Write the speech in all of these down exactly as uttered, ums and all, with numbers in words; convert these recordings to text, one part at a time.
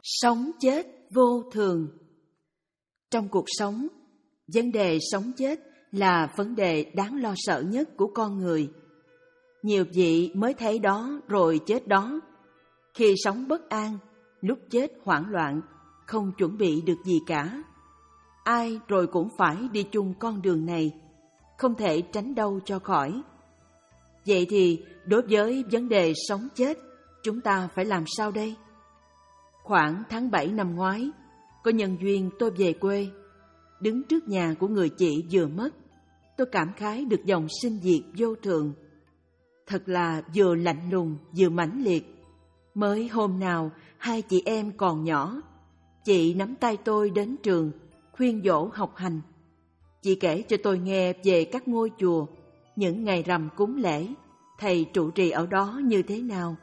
Sống chết vô thường. Trong cuộc sống, vấn đề sống chết là vấn đề đáng lo sợ nhất của con người. Nhiều vị mới thấy đó rồi chết đó. Khi sống bất an, lúc chết hoảng loạn, không chuẩn bị được gì cả. Ai rồi cũng phải đi chung con đường này, không thể tránh đâu cho khỏi. Vậy thì đối với vấn đề sống chết, chúng ta phải làm sao đây? Khoảng tháng bảy năm ngoái, có nhân duyên tôi về quê. Đứng trước nhà của người chị vừa mất, tôi cảm khái được dòng sinh diệt vô thường. Thật là vừa lạnh lùng vừa mãnh liệt. Mới hôm nào hai chị em còn nhỏ, chị nắm tay tôi đến trường, khuyên dỗ học hành. Chị kể cho tôi nghe về các ngôi chùa, những ngày rằm cúng lễ, thầy trụ trì ở đó như thế nào.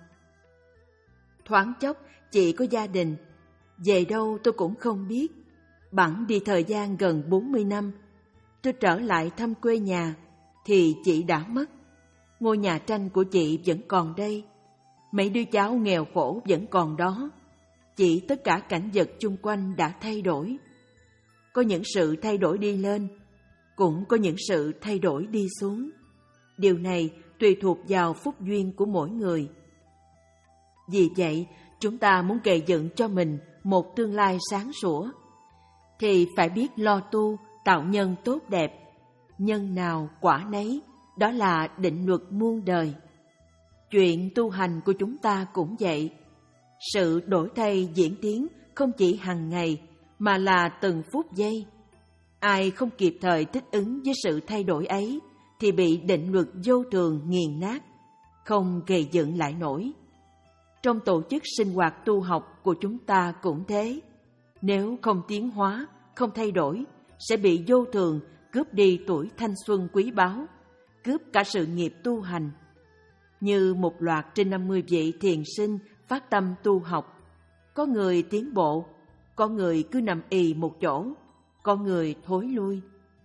Thoáng chốc chị có gia đình, về đâu tôi cũng không biết. Bẵng đi thời gian gần bốn mươi năm, tôi trở lại thăm quê nhà thì chị đã mất. Ngôi nhà tranh của chị vẫn còn đây, mấy đứa cháu nghèo khổ vẫn còn đó. Chỉ tất cả cảnh vật chung quanh đã thay đổi. Có những sự thay đổi đi lên, cũng có những sự thay đổi đi xuống. Điều này tùy thuộc vào phúc duyên của mỗi người. Vì vậy, chúng ta muốn gây dựng cho mình một tương lai sáng sủa, thì phải biết lo tu, tạo nhân tốt đẹp. Nhân nào quả nấy, đó là định luật muôn đời. Chuyện tu hành của chúng ta cũng vậy. Sự đổi thay diễn tiến không chỉ hàng ngày, mà là từng phút giây. Ai không kịp thời thích ứng với sự thay đổi ấy, thì bị định luật vô thường nghiền nát, không gây dựng lại nổi. Trong tổ chức sinh hoạt tu học của chúng ta cũng thế. Nếu không tiến hóa, không thay đổi, sẽ bị vô thường cướp đi tuổi thanh xuân quý báu, cướp cả sự nghiệp tu hành. Như một loạt trên năm mươi vị thiền sinh phát tâm tu học, có người tiến bộ, có người cứ nằm ì một chỗ, có người thối lui.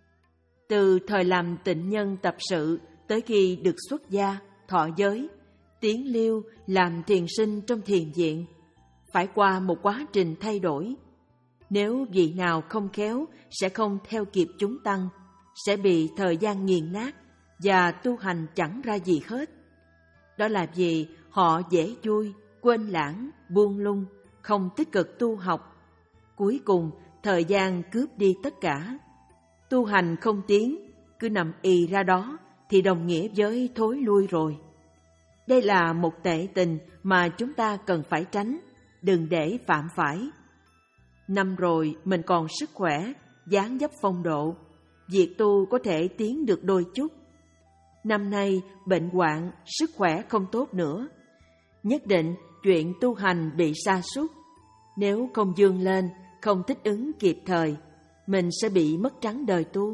Từ thời làm tịnh nhân tập sự tới khi được xuất gia, thọ giới, tiến lưu làm thiền sinh trong thiền viện, phải qua một quá trình thay đổi. Nếu vị nào không khéo sẽ không theo kịp chúng tăng, sẽ bị thời gian nghiền nát và tu hành chẳng ra gì hết. Đó là vì họ dễ vui, quên lãng, buông lung, không tích cực tu học. Cuối cùng, thời gian cướp đi tất cả. Tu hành không tiến, cứ nằm ì ra đó thì đồng nghĩa với thối lui rồi. Đây là một tệ tình mà chúng ta cần phải tránh, đừng để phạm phải. Năm rồi mình còn sức khỏe, dáng dấp phong độ, việc tu có thể tiến được đôi chút. Năm nay bệnh hoạn, sức khỏe không tốt nữa, nhất định chuyện tu hành bị sa sút. Nếu không vươn lên, không thích ứng kịp thời, mình sẽ bị mất trắng đời tu.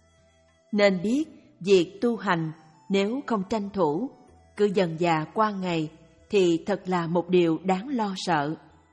Nên biết việc tu hành nếu không tranh thủ, cứ dần dà qua ngày thì thật là một điều đáng lo sợ.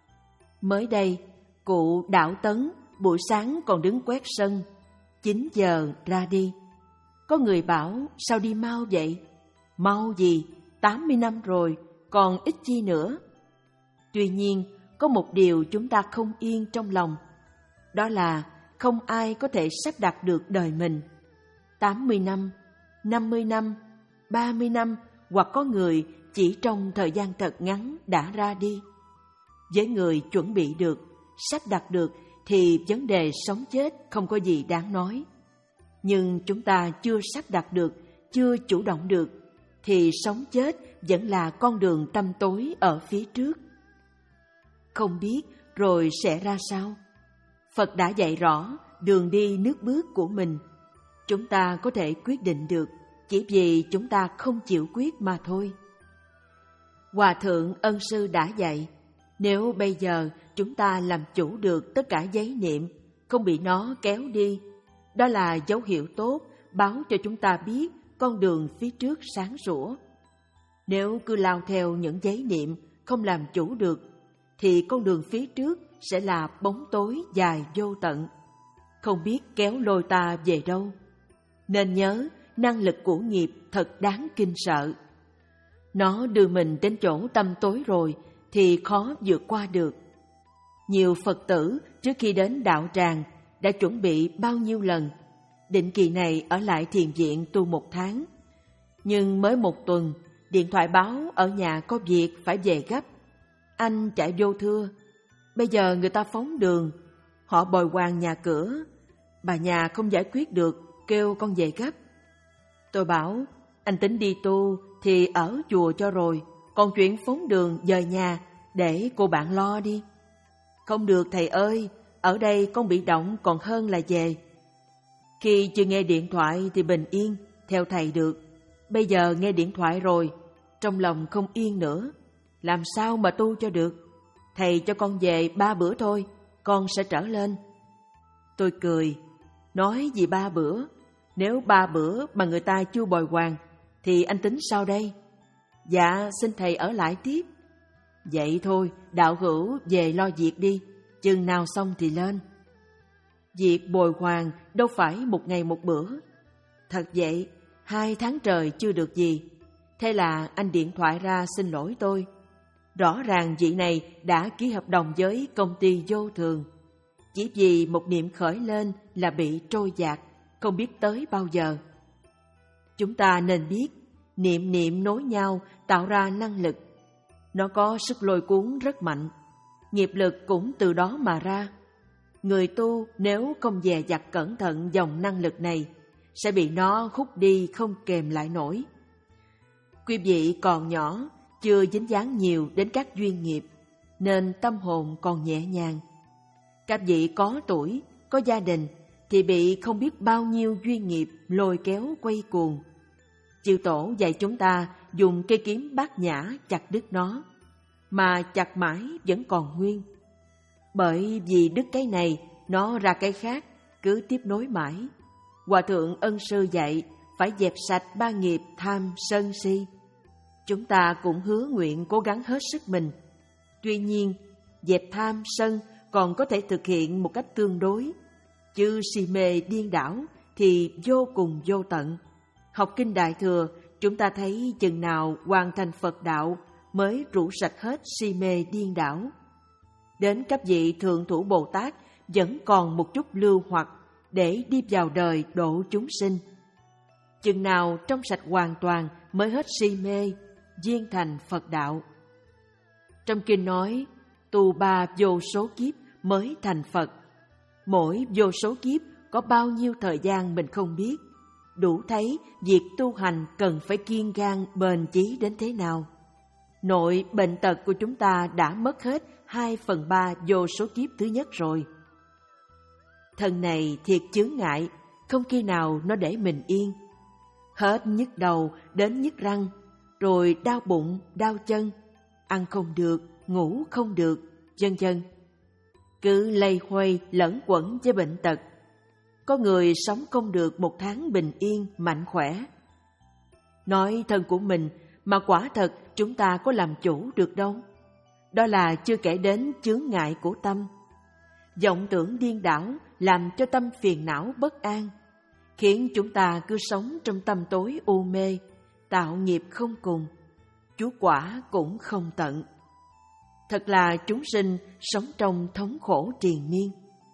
Mới đây, cụ Đảo Tấn buổi sáng còn đứng quét sân, chín giờ ra đi. Có người bảo sao đi mau vậy? Mau gì, tám mươi năm rồi, còn ít chi nữa. Tuy nhiên, có một điều chúng ta không yên trong lòng, đó là không ai có thể sắp đặt được đời mình. tám mươi năm, năm mươi năm, ba mươi năm, hoặc có người chỉ trong thời gian thật ngắn đã ra đi. Với người chuẩn bị được, sắp đặt được thì vấn đề sống chết không có gì đáng nói. Nhưng chúng ta chưa sắp đặt được, chưa chủ động được, thì sống chết vẫn là con đường tăm tối ở phía trước. Không biết rồi sẽ ra sao? Phật đã dạy rõ đường đi nước bước của mình. Chúng ta có thể quyết định được, chỉ vì chúng ta không chịu quyết mà thôi. Hòa thượng Ân Sư đã dạy, nếu bây giờ chúng ta làm chủ được tất cả giấy niệm, không bị nó kéo đi, đó là dấu hiệu tốt, báo cho chúng ta biết con đường phía trước sáng sủa. Nếu cứ lao theo những giấy niệm, không làm chủ được, thì con đường phía trước sẽ là bóng tối dài vô tận, không biết kéo lôi ta về đâu. Nên nhớ, năng lực của nghiệp thật đáng kinh sợ. Nó đưa mình đến chỗ tăm tối rồi thì khó vượt qua được. Nhiều Phật tử trước khi đến đạo tràng đã chuẩn bị bao nhiêu lần, định kỳ này ở lại thiền viện tu một tháng. Nhưng mới một tuần, điện thoại báo ở nhà có việc phải về gấp. Anh chạy vô thưa, bây giờ người ta phóng đường, họ bồi hoàn nhà cửa, bà nhà không giải quyết được, kêu con về gấp. Tôi bảo, anh tính đi tu thì ở chùa cho rồi, còn chuyện phóng đường dời nhà để cô bạn lo đi. Không được thầy ơi, ở đây con bị động còn hơn là về. Khi chưa nghe điện thoại thì bình yên, theo thầy được. Bây giờ nghe điện thoại rồi, trong lòng không yên nữa, làm sao mà tu cho được. Thầy cho con về ba bữa thôi, con sẽ trở lên. Tôi cười, nói gì ba bữa, nếu ba bữa mà người ta chưa bồi hoàn, thì anh tính sao đây? Dạ, xin thầy ở lại tiếp. Vậy thôi, đạo hữu về lo việc đi, chừng nào xong thì lên. Việc bồi hoàn đâu phải một ngày một bữa. Thật vậy, hai tháng trời chưa được gì. Thế là anh điện thoại ra xin lỗi tôi. Rõ ràng vị này đã ký hợp đồng với công ty vô thường. Chỉ vì một niệm khởi lên là bị trôi dạt, không biết tới bao giờ. Chúng ta nên biết, niệm niệm nối nhau tạo ra năng lực. Nó có sức lôi cuốn rất mạnh, nghiệp lực cũng từ đó mà ra. Người tu nếu không dè dặt cẩn thận dòng năng lực này, sẽ bị nó hút đi không kềm lại nổi. Quý vị còn nhỏ, chưa dính dáng nhiều đến các duyên nghiệp, nên tâm hồn còn nhẹ nhàng. Các vị có tuổi, có gia đình, thì bị không biết bao nhiêu duyên nghiệp lôi kéo quay cuồng. Chư tổ dạy chúng ta dùng cây kiếm bát nhã chặt đứt nó, mà chặt mãi vẫn còn nguyên. Bởi vì đứt cái này, nó ra cái khác, cứ tiếp nối mãi. Hòa thượng Ân Sư dạy phải dẹp sạch ba nghiệp tham sân si. Chúng ta cũng hứa nguyện cố gắng hết sức mình. Tuy nhiên, dẹp tham sân còn có thể thực hiện một cách tương đối, chứ si mê điên đảo thì vô cùng vô tận. Học kinh Đại Thừa, chúng ta thấy chừng nào hoàn thành Phật đạo mới rũ sạch hết si mê điên đảo. Đến cấp vị Thượng Thủ Bồ Tát vẫn còn một chút lưu hoặc để đi vào đời độ chúng sinh. Chừng nào trong sạch hoàn toàn mới hết si mê, viên thành Phật đạo. Trong kinh nói, tu ba vô số kiếp mới thành Phật. Mỗi vô số kiếp có bao nhiêu thời gian mình không biết, đủ thấy việc tu hành cần phải kiên gan bền chí đến thế nào. Nội bệnh tật của chúng ta đã mất hết hai phần ba vô số kiếp thứ nhất rồi. Thân này thiệt chướng ngại, không khi nào nó để mình yên. Hết nhức đầu đến nhức răng, rồi đau bụng, đau chân, ăn không được, ngủ không được, vân vân. Cứ lây hoay lẫn quẩn với bệnh tật. Có người sống không được một tháng bình yên, mạnh khỏe. Nói thân của mình mà quả thật chúng ta có làm chủ được đâu. Đó là chưa kể đến chướng ngại của tâm. Vọng tưởng điên đảo làm cho tâm phiền não bất an, khiến chúng ta cứ sống trong tâm tối u mê, tạo nghiệp không cùng, chúa quả cũng không tận. Thật là chúng sinh sống trong thống khổ triền miên.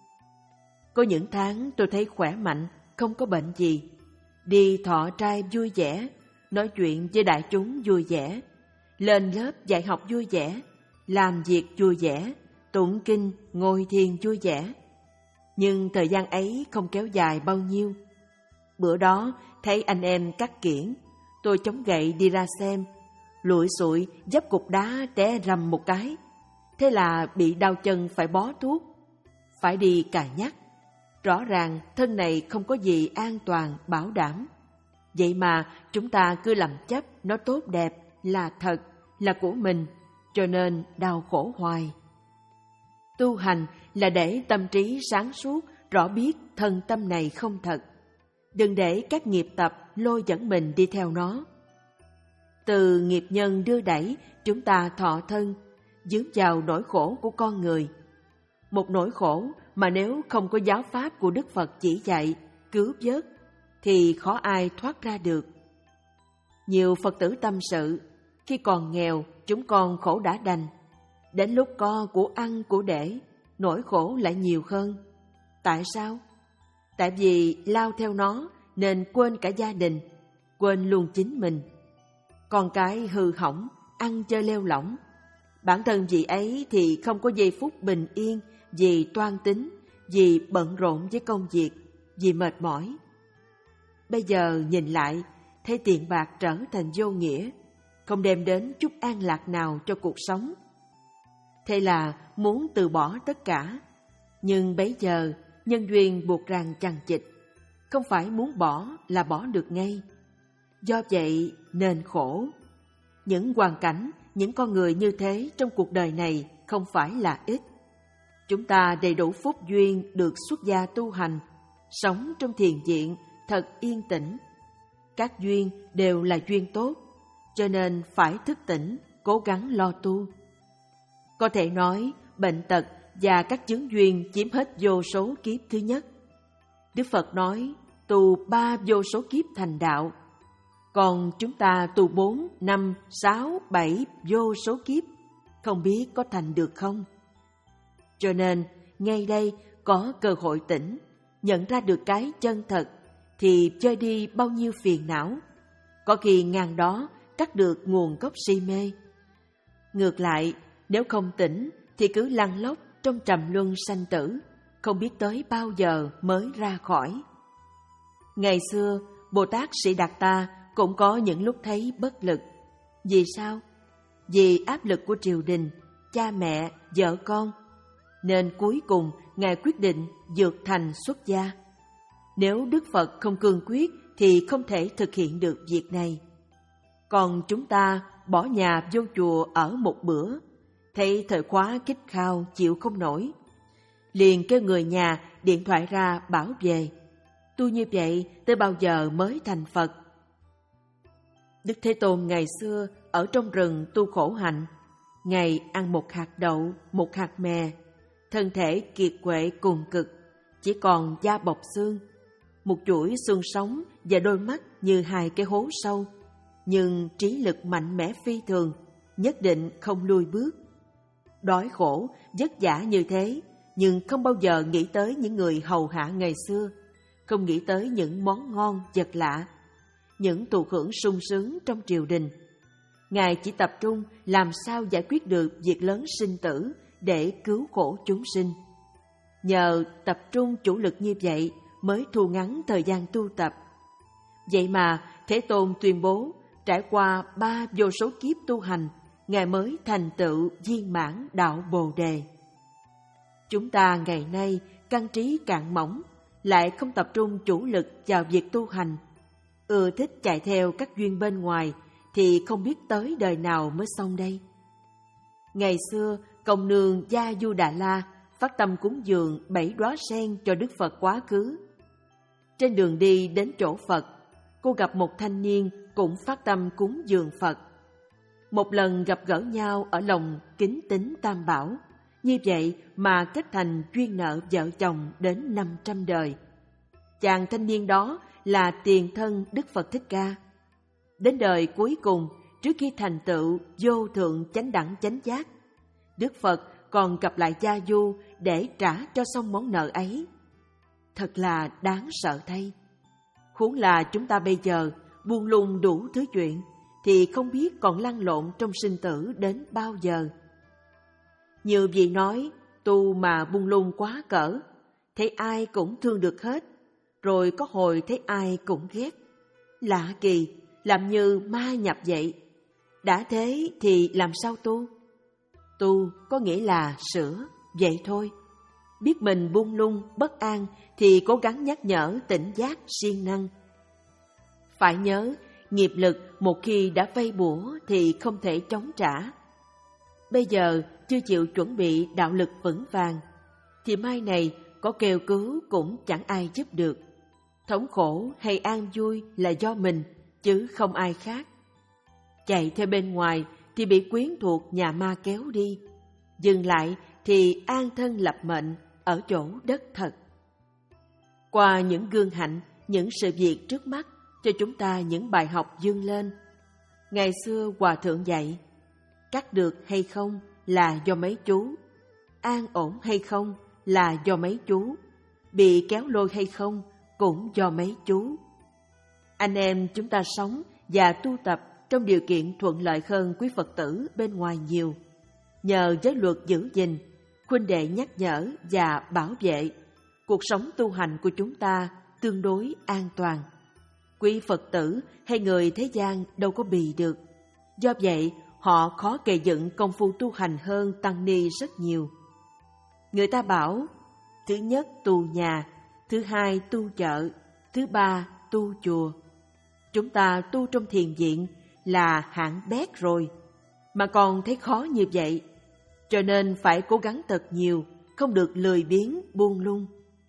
Có những tháng tôi thấy khỏe mạnh, không có bệnh gì, đi thọ trai vui vẻ, nói chuyện với đại chúng vui vẻ, lên lớp dạy học vui vẻ, làm việc vui vẻ, tụng kinh, ngồi thiền vui vẻ. Nhưng thời gian ấy không kéo dài bao nhiêu. Bữa đó thấy anh em cắt kiển, tôi chống gậy đi ra xem, lụi sụi dấp cục đá té rầm một cái. Thế là bị đau chân phải bó thuốc, phải đi cà nhắc. Rõ ràng thân này không có gì an toàn, bảo đảm. Vậy mà chúng ta cứ làm chấp nó tốt đẹp, là thật, là của mình, cho nên đau khổ hoài. Tu hành là để tâm trí sáng suốt, rõ biết thân tâm này không thật. Đừng để các nghiệp tập lôi dẫn mình đi theo nó. Từ nghiệp nhân đưa đẩy, chúng ta thọ thân, dướng vào nỗi khổ của con người. Một nỗi khổ mà nếu không có giáo pháp của Đức Phật chỉ dạy, cứu vớt, thì khó ai thoát ra được. Nhiều Phật tử tâm sự, khi còn nghèo, chúng con khổ đã đành. Đến lúc có của ăn của để, nỗi khổ lại nhiều hơn. Tại sao? Tại vì lao theo nó nên quên cả gia đình, quên luôn chính mình. Con cái hư hỏng, ăn chơi lêu lỏng. Bản thân vị ấy thì không có giây phút bình yên vì toan tính, vì bận rộn với công việc, vì mệt mỏi. Bây giờ nhìn lại, thấy tiền bạc trở thành vô nghĩa, không đem đến chút an lạc nào cho cuộc sống. Thế là muốn từ bỏ tất cả, nhưng bấy giờ nhân duyên buộc rằng chằng chịt, không phải muốn bỏ là bỏ được ngay. Do vậy nên khổ. Những hoàn cảnh, những con người như thế trong cuộc đời này không phải là ít. Chúng ta đầy đủ phúc duyên được xuất gia tu hành, sống trong thiền viện thật yên tĩnh. Các duyên đều là duyên tốt, cho nên phải thức tỉnh, cố gắng lo tu. Có thể nói, bệnh tật và các chướng duyên chiếm hết vô số kiếp thứ nhất. Đức Phật nói, tu ba vô số kiếp thành đạo. Còn chúng ta tu bốn, năm, sáu, bảy vô số kiếp, không biết có thành được không? Cho nên, ngay đây có cơ hội tỉnh, nhận ra được cái chân thật, thì chơi đi bao nhiêu phiền não. Có khi ngang đó cắt được nguồn gốc si mê. Ngược lại, nếu không tỉnh thì cứ lăn lóc trong trầm luân sanh tử, không biết tới bao giờ mới ra khỏi. Ngày xưa, Bồ Tát Sĩ Đạt Ta cũng có những lúc thấy bất lực. Vì sao? Vì áp lực của triều đình, cha mẹ, vợ con. Nên cuối cùng Ngài quyết định vượt thành xuất gia. Nếu Đức Phật không cương quyết thì không thể thực hiện được việc này. Còn chúng ta bỏ nhà vô chùa ở một bữa, thấy thời khóa kích khao chịu không nổi, liền kêu người nhà điện thoại ra bảo về. Tu như vậy tới bao giờ mới thành Phật? Đức Thế Tôn ngày xưa ở trong rừng tu khổ hạnh. Ngài ăn một hạt đậu, một hạt mè, thân thể kiệt quệ cùng cực, chỉ còn da bọc xương, một chuỗi xương sống và đôi mắt như hai cái hố sâu, nhưng trí lực mạnh mẽ phi thường, nhất định không lùi bước. Đói khổ, vất vả như thế, nhưng không bao giờ nghĩ tới những người hầu hạ ngày xưa, không nghĩ tới những món ngon vật lạ, những thụ hưởng sung sướng trong triều đình. Ngài chỉ tập trung làm sao giải quyết được việc lớn sinh tử để cứu khổ chúng sinh. Nhờ tập trung chủ lực như vậy mới thu ngắn thời gian tu tập. Vậy mà Thế Tôn tuyên bố trải qua ba vô số kiếp tu hành, Ngài mới thành tựu viên mãn đạo Bồ Đề. Chúng ta ngày nay căn trí cạn mỏng, lại không tập trung chủ lực vào việc tu hành, ưa thích chạy theo các duyên bên ngoài, thì không biết tới đời nào mới xong đây. Ngày xưa, công nương Gia Du Đà La phát tâm cúng dường bảy đóa sen cho Đức Phật quá khứ. Trên đường đi đến chỗ Phật, cô gặp một thanh niên cũng phát tâm cúng dường Phật. Một lần gặp gỡ nhau ở lòng kính tín Tam Bảo, như vậy mà kết thành duyên nợ vợ chồng đến năm trăm đời. Chàng thanh niên đó là tiền thân Đức Phật Thích Ca. Đến đời cuối cùng, trước khi thành tựu vô thượng chánh đẳng chánh giác, Đức Phật còn gặp lại Gia Du để trả cho xong món nợ ấy. Thật là đáng sợ thay. Huống là chúng ta bây giờ buông lung đủ thứ chuyện, thì không biết còn lăn lộn trong sinh tử đến bao giờ. Nhiều vị nói, tu mà buông lung quá cỡ, thấy ai cũng thương được hết, rồi có hồi thấy ai cũng ghét. Lạ kỳ, làm như ma nhập vậy. Đã thế thì làm sao tu? Tu có nghĩa là sửa, vậy thôi. Biết mình buông lung, bất an thì cố gắng nhắc nhở tỉnh giác siêng năng. Phải nhớ, nghiệp lực một khi đã vây bủa thì không thể chống trả. Bây giờ chưa chịu chuẩn bị đạo lực vững vàng, thì mai này có kêu cứu cũng chẳng ai giúp được. Thống khổ hay an vui là do mình, chứ không ai khác. Chạy theo bên ngoài thì bị quyến thuộc nhà ma kéo đi, dừng lại thì an thân lập mệnh ở chỗ đất thật. Qua những gương hạnh, những sự việc trước mắt, cho chúng ta những bài học vươn lên. Ngày xưa Hòa Thượng dạy, cắt được hay không là do mấy chú. an ổn hay không là do mấy chú, bị kéo lôi hay không cũng do mấy chú. Anh em chúng ta sống và tu tập trong điều kiện thuận lợi hơn quý Phật tử bên ngoài nhiều. Nhờ giới luật giữ gìn, huynh đệ nhắc nhở và bảo vệ, cuộc sống tu hành của chúng ta tương đối an toàn. Quý Phật tử hay người thế gian đâu có bì được. Do vậy, họ khó gây dựng công phu tu hành hơn tăng ni rất nhiều. Người ta bảo, thứ nhất tu nhà, thứ hai tu chợ, thứ ba tu chùa. Chúng ta tu trong thiền viện là hạng bét rồi, mà còn thấy khó như vậy. Cho nên phải cố gắng thật nhiều, không được lười biếng buông lung.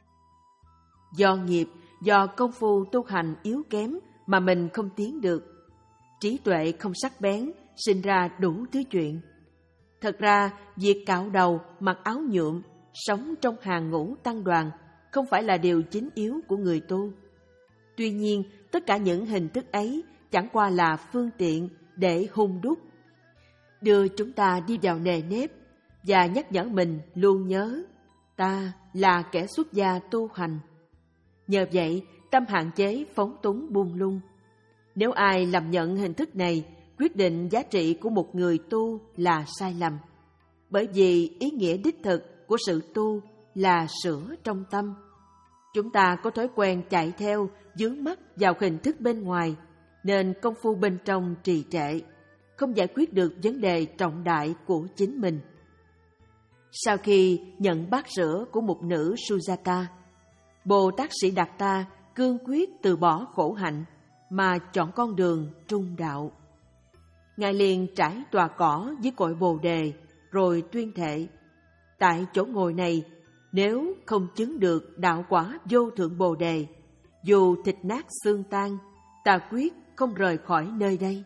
Do nghiệp, do công phu tu hành yếu kém mà mình không tiến được. Trí tuệ không sắc bén, sinh ra đủ thứ chuyện. Thật ra, việc cạo đầu, mặc áo nhuộm, sống trong hàng ngũ tăng đoàn không phải là điều chính yếu của người tu. Tuy nhiên, tất cả những hình thức ấy chẳng qua là phương tiện để hung đúc, đưa chúng ta đi vào nề nếp và nhắc nhở mình luôn nhớ ta là kẻ xuất gia tu hành. Nhờ vậy, tâm hạn chế phóng túng buông lung. Nếu ai lầm nhận hình thức này, quyết định giá trị của một người tu là sai lầm. Bởi vì ý nghĩa đích thực của sự tu là sửa trong tâm. Chúng ta có thói quen chạy theo, dướng mắt vào hình thức bên ngoài, nên công phu bên trong trì trệ, không giải quyết được vấn đề trọng đại của chính mình. Sau khi nhận bát sữa của một nữ Sujata, Bồ Tát Sĩ Đạt Ta cương quyết từ bỏ khổ hạnh mà chọn con đường trung đạo. Ngài liền trải tòa cỏ dưới cội Bồ Đề rồi tuyên thệ: tại chỗ ngồi này, nếu không chứng được đạo quả vô thượng Bồ Đề, dù thịt nát xương tan, ta quyết không rời khỏi nơi đây.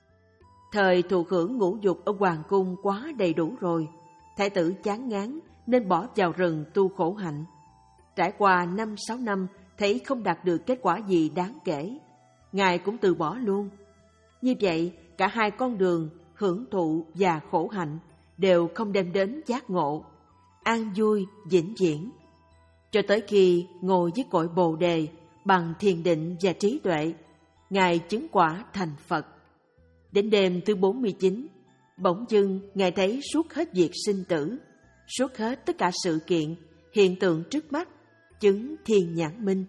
Thời thụ hưởng ngũ dục ở hoàng cung quá đầy đủ rồi, thái tử chán ngán nên bỏ vào rừng tu khổ hạnh. Trải qua năm sáu năm thấy không đạt được kết quả gì đáng kể, Ngài cũng từ bỏ luôn. Như vậy, cả hai con đường hưởng thụ và khổ hạnh đều không đem đến giác ngộ, an vui vĩnh viễn. Cho tới khi ngồi dưới cội Bồ Đề bằng thiền định và trí tuệ, Ngài chứng quả thành Phật. Đến đêm thứ bốn mươi chín, bỗng dưng Ngài thấy suốt hết việc sinh tử, suốt hết tất cả sự kiện, hiện tượng trước mắt, chứng thiên nhãn minh.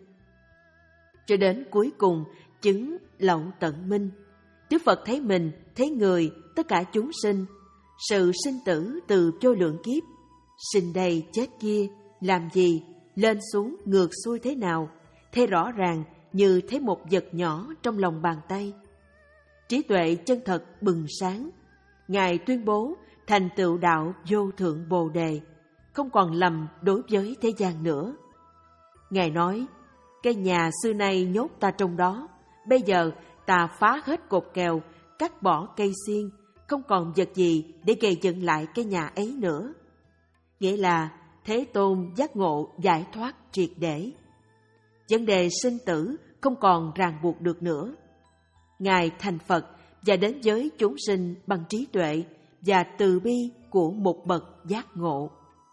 Cho đến cuối cùng chứng lậu tận minh, Đức Phật thấy mình, thấy người, tất cả chúng sinh, sự sinh tử từ vô lượng kiếp, sinh đây chết kia, làm gì, lên xuống ngược xuôi thế nào, thấy rõ ràng như thấy một vật nhỏ trong lòng bàn tay. Trí tuệ chân thật bừng sáng, Ngài tuyên bố thành tựu đạo vô thượng Bồ Đề, không còn lầm đối với thế gian nữa. Ngài nói, cái nhà xưa nay nhốt ta trong đó, bây giờ ta phá hết cột kèo, cắt bỏ cây xiên, không còn vật gì để gây dựng lại cái nhà ấy nữa. Nghĩa là Thế Tôn giác ngộ giải thoát triệt để. Vấn đề sinh tử không còn ràng buộc được nữa. Ngài thành Phật và đến với chúng sinh bằng trí tuệ và từ bi của một bậc giác ngộ.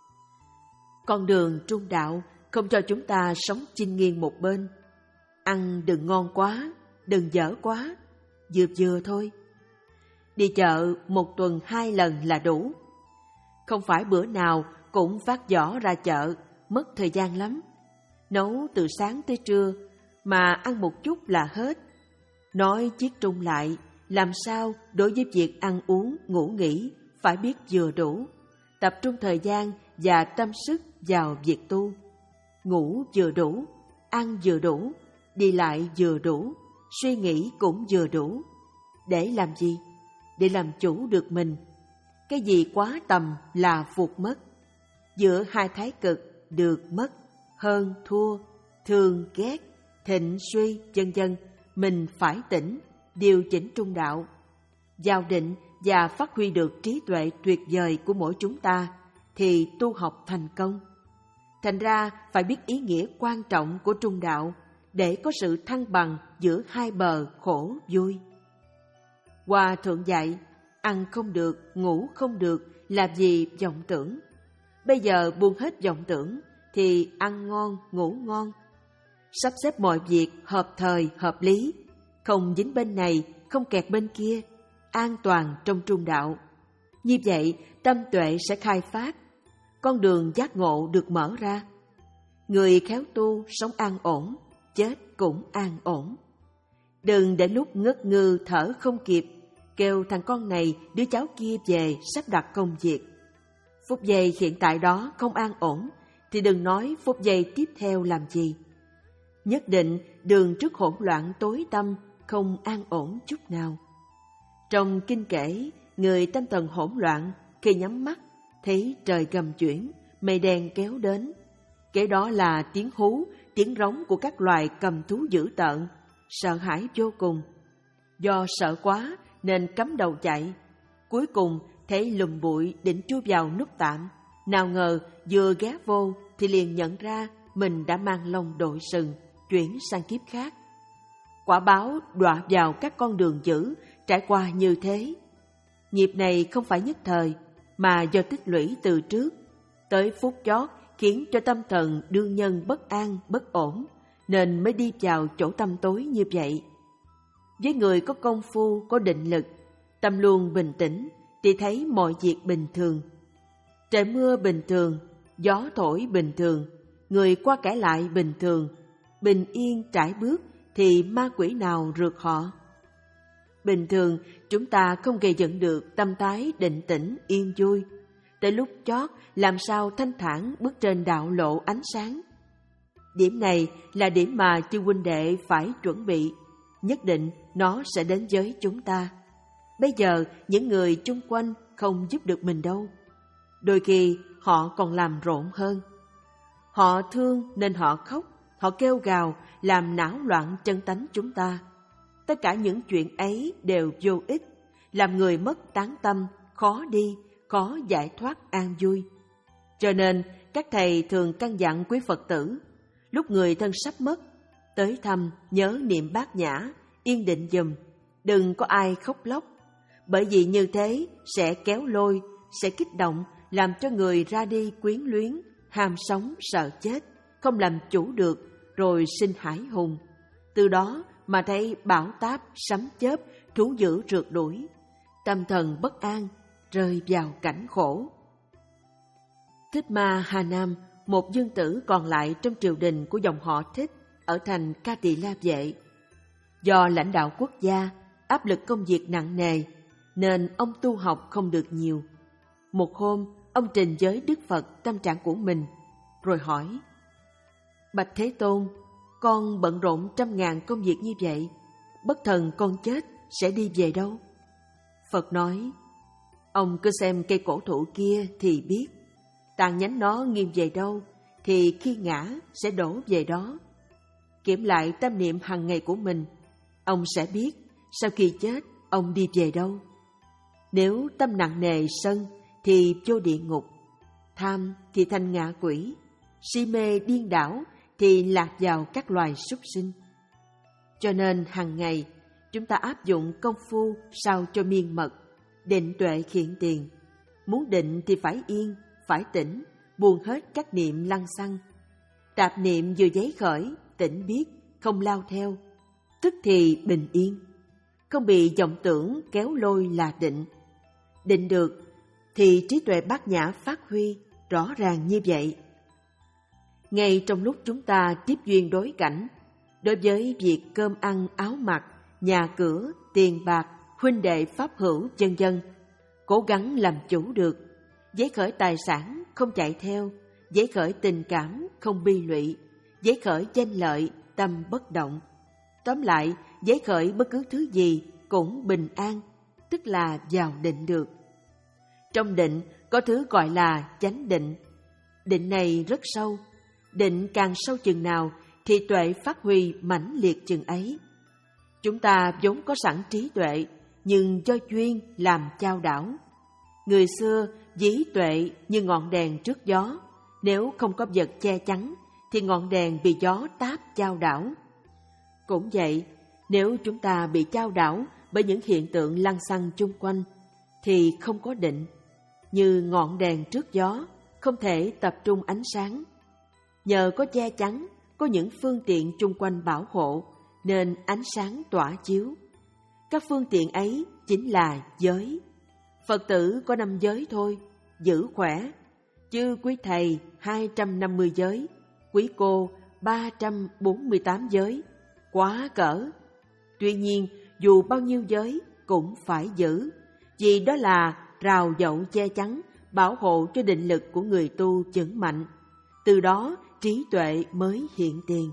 Con đường trung đạo không cho chúng ta sống chinh nghiêng một bên. Ăn đừng ngon quá, đừng dở quá, vừa vừa thôi. Đi chợ một tuần hai lần là đủ. Không phải bữa nào cũng vác giỏ ra chợ, mất thời gian lắm. Nấu từ sáng tới trưa, mà ăn một chút là hết. Nói chiết trung lại, làm sao đối với việc ăn uống, ngủ nghỉ, phải biết vừa đủ. Tập trung thời gian và tâm sức vào việc tu. Ngủ vừa đủ, ăn vừa đủ, đi lại vừa đủ, suy nghĩ cũng vừa đủ. Để làm gì? Để làm chủ được mình. Cái gì quá tầm là vụt mất. Giữa hai thái cực được mất, hơn thua, thương ghét, thịnh suy, vân vân, mình phải tỉnh, điều chỉnh trung đạo. Vào định và phát huy được trí tuệ tuyệt vời của mỗi chúng ta thì tu học thành công. Thành ra phải biết ý nghĩa quan trọng của trung đạo để có sự thăng bằng giữa hai bờ khổ vui. Hòa thượng dạy, ăn không được, ngủ không được, làm gì vọng tưởng. Bây giờ buông hết vọng tưởng thì ăn ngon, ngủ ngon. Sắp xếp mọi việc hợp thời, hợp lý, không dính bên này, không kẹt bên kia, an toàn trong trung đạo. Như vậy, tâm tuệ sẽ khai phát, con đường giác ngộ được mở ra. Người khéo tu sống an ổn, chết cũng an ổn. Đừng để lúc ngất ngư thở không kịp, kêu thằng con này đứa cháu kia về sắp đặt công việc. Phút giây hiện tại đó không an ổn, thì đừng nói phút giây tiếp theo làm gì. Nhất định đường trước hỗn loạn tối tăm, không an ổn chút nào. Trong kinh kể, người tâm thần hỗn loạn, khi nhắm mắt, thấy trời gầm chuyển, mây đen kéo đến. Kế đó là tiếng hú, tiếng rống của các loài cầm thú dữ tợn, sợ hãi vô cùng. Do sợ quá nên cắm đầu chạy. Cuối cùng thấy lùm bụi định chui vào nút tạm. Nào ngờ vừa ghé vô thì liền nhận ra mình đã mang lông đội sừng, chuyển sang kiếp khác. Quả báo đọa vào các con đường dữ, trải qua như thế. Nghiệp này không phải nhất thời, mà do tích lũy từ trước. Tới phút chót khiến cho tâm thần đương nhân bất an, bất ổn, nên mới đi vào chỗ tăm tối như vậy. Với người có công phu, có định lực, tâm luôn bình tĩnh, thì thấy mọi việc bình thường. Trời mưa bình thường, gió thổi bình thường, người qua kẻ lại bình thường, bình yên trải bước thì ma quỷ nào rượt họ. Bình thường chúng ta không gây dựng được tâm thái định tĩnh yên vui, tới lúc chót làm sao thanh thản bước trên đạo lộ ánh sáng. Điểm này là điểm mà chư huynh đệ phải chuẩn bị, nhất định nó sẽ đến với chúng ta. Bây giờ những người chung quanh không giúp được mình đâu, đôi khi họ còn làm rộn hơn. Họ thương nên họ khóc, họ kêu gào làm náo loạn chân tánh chúng ta. Tất cả những chuyện ấy đều vô ích, làm người mất tán tâm, khó đi, khó giải thoát an vui. Cho nên các thầy thường căn dặn quý Phật tử, lúc người thân sắp mất, tới thăm nhớ niệm bát nhã, yên định giùm, đừng có ai khóc lóc. Bởi vì như thế sẽ kéo lôi, sẽ kích động, làm cho người ra đi quyến luyến, ham sống sợ chết, không làm chủ được, rồi sinh hải hùng. Từ đó mà thấy bão táp, sấm chớp, thú dữ rượt đuổi, tâm thần bất an, rơi vào cảnh khổ. Thích Ma Hà Nam, một dương tử còn lại trong triều đình của dòng họ Thích ở thành Ca Tỳ La Vệ. Do lãnh đạo quốc gia, áp lực công việc nặng nề, nên ông tu học không được nhiều. Một hôm, ông trình với Đức Phật tâm trạng của mình, rồi hỏi: Bạch Thế Tôn, con bận rộn trăm ngàn công việc như vậy, bất thần con chết sẽ đi về đâu? Phật nói: Ông cứ xem cây cổ thụ kia thì biết, tàn nhánh nó nghiêng về đâu thì khi ngã sẽ đổ về đó. Kiểm lại tâm niệm hàng ngày của mình, ông sẽ biết sau khi chết ông đi về đâu. Nếu tâm nặng nề sân thì vô địa ngục, tham thì thành ngạ quỷ, si mê điên đảo thì lạc vào các loài súc sinh. Cho nên hàng ngày chúng ta áp dụng công phu sao cho miên mật, định tuệ hiện tiền. Muốn định thì phải yên, phải tĩnh, buông hết các niệm lăng xăng. Tạp niệm vừa giấy khởi, tỉnh biết, không lao theo, tức thì bình yên. Không bị vọng tưởng kéo lôi là định. Định được thì trí tuệ bát nhã phát huy rõ ràng như vậy. Ngay trong lúc chúng ta tiếp duyên đối cảnh, đối với việc cơm ăn áo mặc, nhà cửa, tiền bạc, huynh đệ pháp hữu vân vân, cố gắng làm chủ được. Giấy khởi tài sản không chạy theo, giấy khởi tình cảm không bi lụy, giấy khởi danh lợi tâm bất động. Tóm lại, giấy khởi bất cứ thứ gì cũng bình an, tức là vào định được. Trong định có thứ gọi là chánh định. Định này rất sâu. Định càng sâu chừng nào thì tuệ phát huy mãnh liệt chừng ấy. Chúng ta vốn có sẵn trí tuệ, nhưng do duyên làm chao đảo. Người xưa ví tuệ như ngọn đèn trước gió, nếu không có vật che chắn thì ngọn đèn bị gió táp chao đảo. Cũng vậy, nếu chúng ta bị chao đảo bởi những hiện tượng lăng xăng chung quanh thì không có định. Như ngọn đèn trước gió, không thể tập trung ánh sáng. Nhờ có che chắn, có những phương tiện chung quanh bảo hộ, nên ánh sáng tỏa chiếu. Các phương tiện ấy chính là giới. Phật tử có năm giới thôi, giữ khỏe. Chứ quý thầy hai trăm năm mươi giới, quý cô ba trăm bốn mươi tám giới, quá cỡ. Tuy nhiên, dù bao nhiêu giới cũng phải giữ, vì đó là rào dậu che chắn, bảo hộ cho định lực của người tu vững mạnh. Từ đó trí tuệ mới hiện tiền.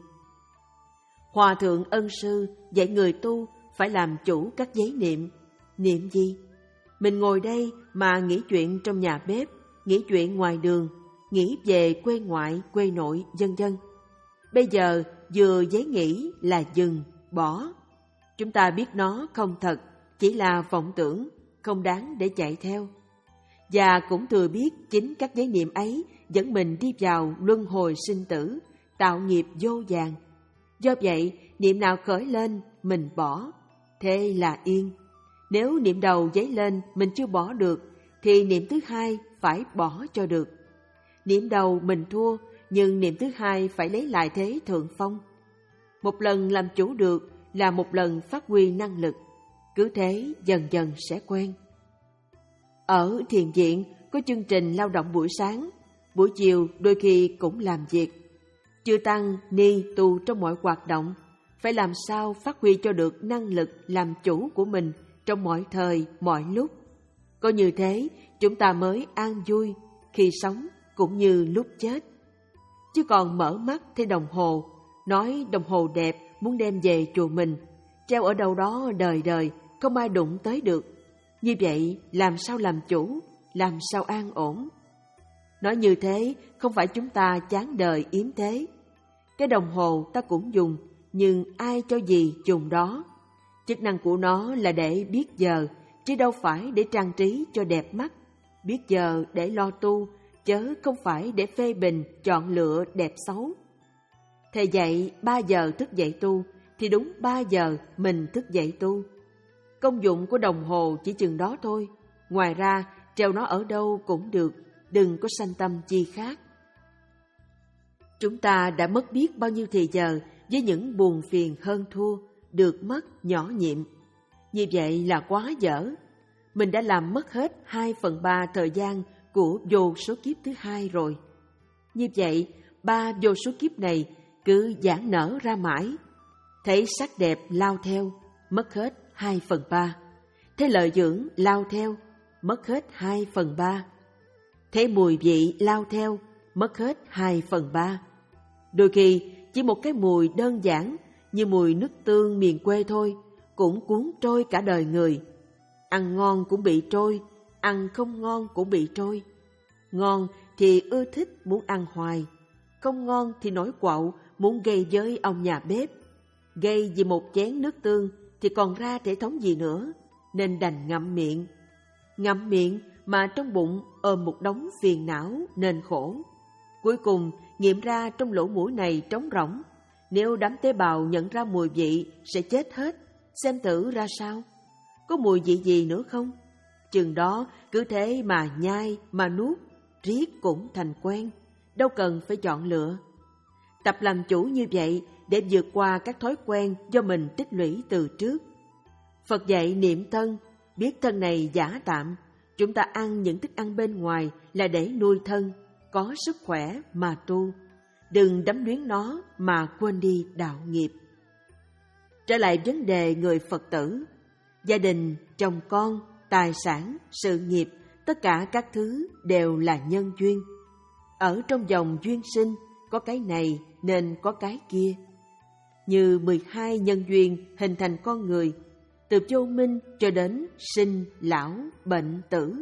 Hòa thượng Ân Sư dạy người tu phải làm chủ các giấy niệm. Niệm gì? Mình ngồi đây mà nghĩ chuyện trong nhà bếp, nghĩ chuyện ngoài đường, nghĩ về quê ngoại, quê nội, vân vân. Bây giờ vừa giấy nghĩ là dừng, bỏ. Chúng ta biết nó không thật, chỉ là vọng tưởng, không đáng để chạy theo. Và cũng thừa biết chính các giấy niệm ấy dẫn mình đi vào luân hồi sinh tử, tạo nghiệp vô vàn. Do vậy, niệm nào khởi lên, mình bỏ, thế là yên. Nếu niệm đầu dấy lên mình chưa bỏ được, thì niệm thứ hai phải bỏ cho được. Niệm đầu mình thua, nhưng niệm thứ hai phải lấy lại thế thượng phong. Một lần làm chủ được là một lần phát huy năng lực, cứ thế dần dần sẽ quen. Ở thiền viện có chương trình lao động buổi sáng, buổi chiều đôi khi cũng làm việc. Chư tăng, ni tu trong mọi hoạt động, phải làm sao phát huy cho được năng lực làm chủ của mình trong mọi thời, mọi lúc. Có như thế, chúng ta mới an vui khi sống cũng như lúc chết. Chứ còn mở mắt thấy đồng hồ, nói đồng hồ đẹp muốn đem về chùa mình, treo ở đâu đó đời đời, không ai đụng tới được. Như vậy làm sao làm chủ, làm sao an ổn? Nói như thế không phải chúng ta chán đời yếm thế. Cái đồng hồ ta cũng dùng, nhưng ai cho gì dùng đó. Chức năng của nó là để biết giờ, chứ đâu phải để trang trí cho đẹp mắt. Biết giờ để lo tu, chớ không phải để phê bình, chọn lựa đẹp xấu. Thầy dạy ba giờ thức dậy tu, thì đúng ba giờ mình thức dậy tu. Công dụng của đồng hồ chỉ chừng đó thôi. Ngoài ra, treo nó ở đâu cũng được, đừng có sanh tâm chi khác. Chúng ta đã mất biết bao nhiêu thì giờ với những buồn phiền hơn thua, được mất nhỏ nhiệm. Như vậy là quá dở. Mình đã làm mất hết hai phần ba thời gian của vô số kiếp thứ hai rồi. Như vậy, ba vô số kiếp này cứ giãn nở ra mãi. Thấy sắc đẹp lao theo, mất hết hai phần ba. Thấy lợi dưỡng lao theo, mất hết hai phần ba. Thấy mùi vị lao theo, mất hết hai phần ba. Đôi khi chỉ một cái mùi đơn giản như mùi nước tương miền quê thôi cũng cuốn trôi cả đời người. Ăn ngon cũng bị trôi, ăn không ngon cũng bị trôi. Ngon thì ưa thích muốn ăn hoài, không ngon thì nổi quạo muốn gây với ông nhà bếp. Gây vì một chén nước tương thì còn ra thể thống gì nữa, nên đành ngậm miệng. Ngậm miệng mà trong bụng ôm một đống phiền não nên khổ. Cuối cùng nghiệm ra trong lỗ mũi này trống rỗng. Nếu đám tế bào nhận ra mùi vị sẽ chết hết, xem thử ra sao. Có mùi vị gì nữa không? Chừng đó cứ thế mà nhai, mà nuốt, riết cũng thành quen, đâu cần phải chọn lựa. Tập làm chủ như vậy để vượt qua các thói quen do mình tích lũy từ trước. Phật dạy niệm thân, biết thân này giả tạm. Chúng ta ăn những thức ăn bên ngoài là để nuôi thân, có sức khỏe mà tu. Đừng đắm đuối nó mà quên đi đạo nghiệp. Trở lại vấn đề người Phật tử, gia đình, chồng con, tài sản, sự nghiệp, tất cả các thứ đều là nhân duyên. Ở trong dòng duyên sinh, có cái này nên có cái kia. Như mười hai nhân duyên hình thành con người, từ vô minh cho đến sinh, lão, bệnh, tử.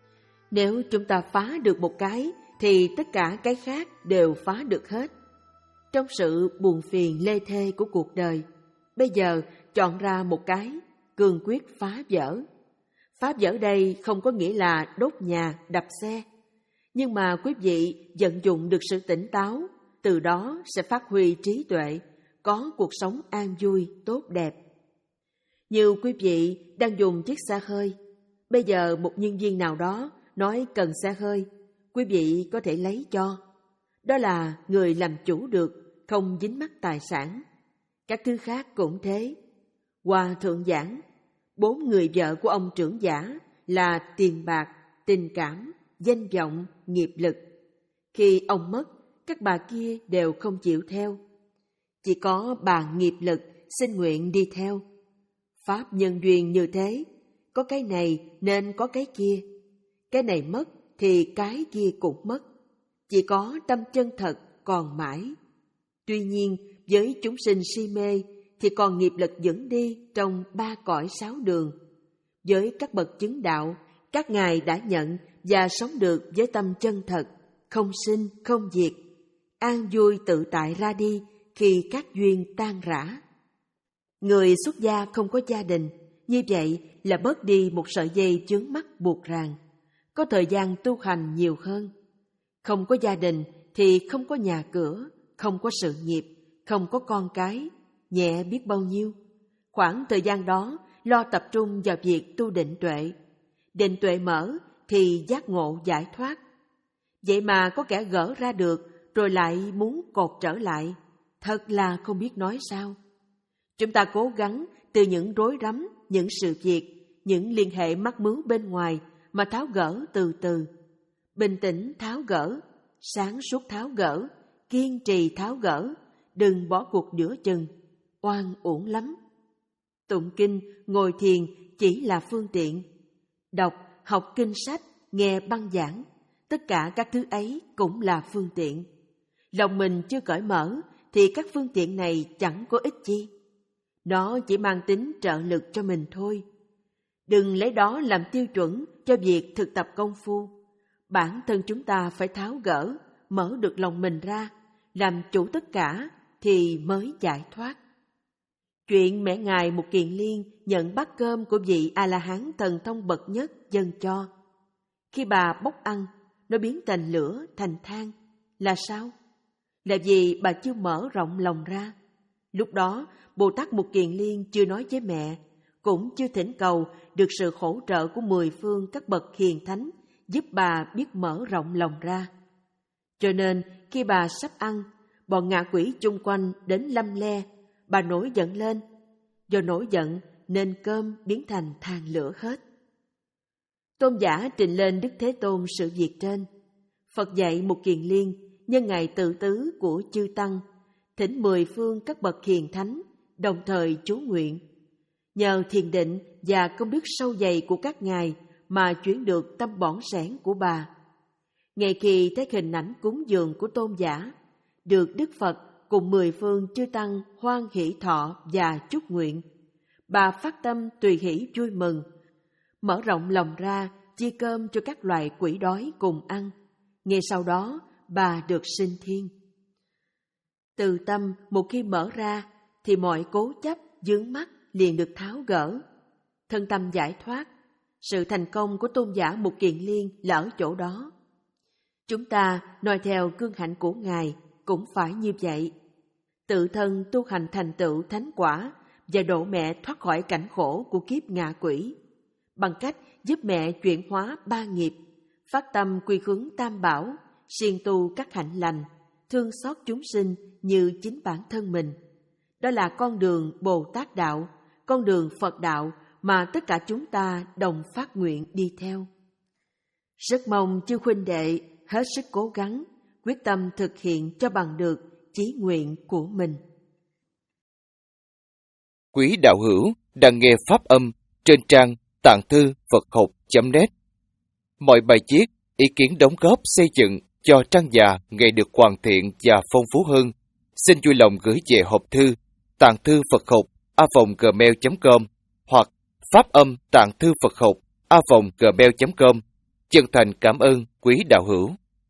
Nếu chúng ta phá được một cái, thì tất cả cái khác đều phá được hết. Trong sự buồn phiền lê thê của cuộc đời, bây giờ chọn ra một cái, cương quyết phá vỡ. Phá vỡ đây không có nghĩa là đốt nhà, đập xe. Nhưng mà quý vị vận dụng được sự tỉnh táo, từ đó sẽ phát huy trí tuệ, có cuộc sống an vui, tốt đẹp. Như quý vị đang dùng chiếc xe hơi, bây giờ một nhân viên nào đó nói cần xe hơi, quý vị có thể lấy cho. Đó là người làm chủ được, không dính mắc tài sản. Các thứ khác cũng thế. Hòa thượng giảng, bốn người vợ của ông trưởng giả là tiền bạc, tình cảm, danh vọng, nghiệp lực. Khi ông mất, các bà kia đều không chịu theo. Chỉ có bà nghiệp lực xin nguyện đi theo. Pháp nhân duyên như thế, có cái này nên có cái kia. Cái này mất thì cái kia cũng mất. Chỉ có tâm chân thật còn mãi. Tuy nhiên, với chúng sinh si mê thì còn nghiệp lực dẫn đi trong ba cõi sáu đường. Với các bậc chứng đạo, các ngài đã nhận và sống được với tâm chân thật, không sinh, không diệt, an vui tự tại ra đi khi các duyên tan rã. Người xuất gia không có gia đình, như vậy là bớt đi một sợi dây chướng mắt buộc ràng, có thời gian tu hành nhiều hơn. Không có gia đình thì không có nhà cửa, không có sự nghiệp, không có con cái, nhẹ biết bao nhiêu. Khoảng thời gian đó lo tập trung vào việc tu định tuệ. Định tuệ mở thì giác ngộ giải thoát. Vậy mà có kẻ gỡ ra được rồi lại muốn cột trở lại, thật là không biết nói sao. Chúng ta cố gắng từ những rối rắm, những sự việc, những liên hệ mắc mứu bên ngoài mà tháo gỡ từ từ. Bình tĩnh tháo gỡ, sáng suốt tháo gỡ, kiên trì tháo gỡ, đừng bỏ cuộc giữa chừng, oan uổng lắm. Tụng kinh, ngồi thiền chỉ là phương tiện. Đọc, học kinh sách, nghe băng giảng, tất cả các thứ ấy cũng là phương tiện. Lòng mình chưa cởi mở thì các phương tiện này chẳng có ích chi. Nó chỉ mang tính trợ lực cho mình thôi. Đừng lấy đó làm tiêu chuẩn cho việc thực tập công phu. Bản thân chúng ta phải tháo gỡ, mở được lòng mình ra, làm chủ tất cả thì mới giải thoát. Chuyện mẹ ngài Mục Kiền Liên nhận bát cơm của vị A-la-hán thần thông bậc nhất dâng cho. Khi bà bốc ăn, nó biến thành lửa, thành than. Là sao? Là vì bà chưa mở rộng lòng ra. Lúc đó, Bồ Tát Mục Kiền Liên chưa nói với mẹ, cũng chưa thỉnh cầu được sự hỗ trợ của mười phương các bậc hiền thánh giúp bà biết mở rộng lòng ra. Cho nên, khi bà sắp ăn, bọn ngạ quỷ chung quanh đến lăm le, bà nổi giận lên. Do nổi giận nên cơm biến thành than lửa hết. Tôn giả trình lên Đức Thế Tôn sự việc trên. Phật dạy Mục Kiền Liên nhân ngày tự tứ của chư tăng, thỉnh mười phương các bậc hiền thánh đồng thời chú nguyện. Nhờ thiền định và công đức sâu dày của các ngài mà chuyển được tâm bỏng sẻn của bà. Ngay khi thấy hình ảnh cúng dường của tôn giả, được Đức Phật cùng mười phương chư tăng hoan hỷ thọ và chúc nguyện, bà phát tâm tùy hỷ vui mừng, mở rộng lòng ra chia cơm cho các loài quỷ đói cùng ăn. Ngay sau đó, bà được sinh thiên. Từ tâm một khi mở ra thì mọi cố chấp, vướng mắc liền được tháo gỡ. Thân tâm giải thoát, sự thành công của tôn giả Mục Kiền Liên là ở chỗ đó. Chúng ta noi theo gương hạnh của Ngài cũng phải như vậy. Tự thân tu hành thành tựu thánh quả và độ mẹ thoát khỏi cảnh khổ của kiếp ngạ quỷ, bằng cách giúp mẹ chuyển hóa ba nghiệp, phát tâm quy hướng tam bảo, siêng tu các hạnh lành, thương xót chúng sinh như chính bản thân mình. Đó là con đường Bồ Tát đạo, con đường Phật đạo mà tất cả chúng ta đồng phát nguyện đi theo. Rất mong chư huynh đệ hết sức cố gắng, quyết tâm thực hiện cho bằng được chí nguyện của mình. Quý đạo hữu đang nghe pháp âm trên trang tạng thư Phật học chấm net. Mọi bài viết, ý kiến đóng góp xây dựng cho trang già ngày được hoàn thiện và phong phú hơn, xin vui lòng gửi về hộp thư tạng thư Phật học a vòng gmail chấm com hoặc pháp âm tạng thư Phật học a vòng gmail chấm com. Chân thành cảm ơn quý đạo hữu.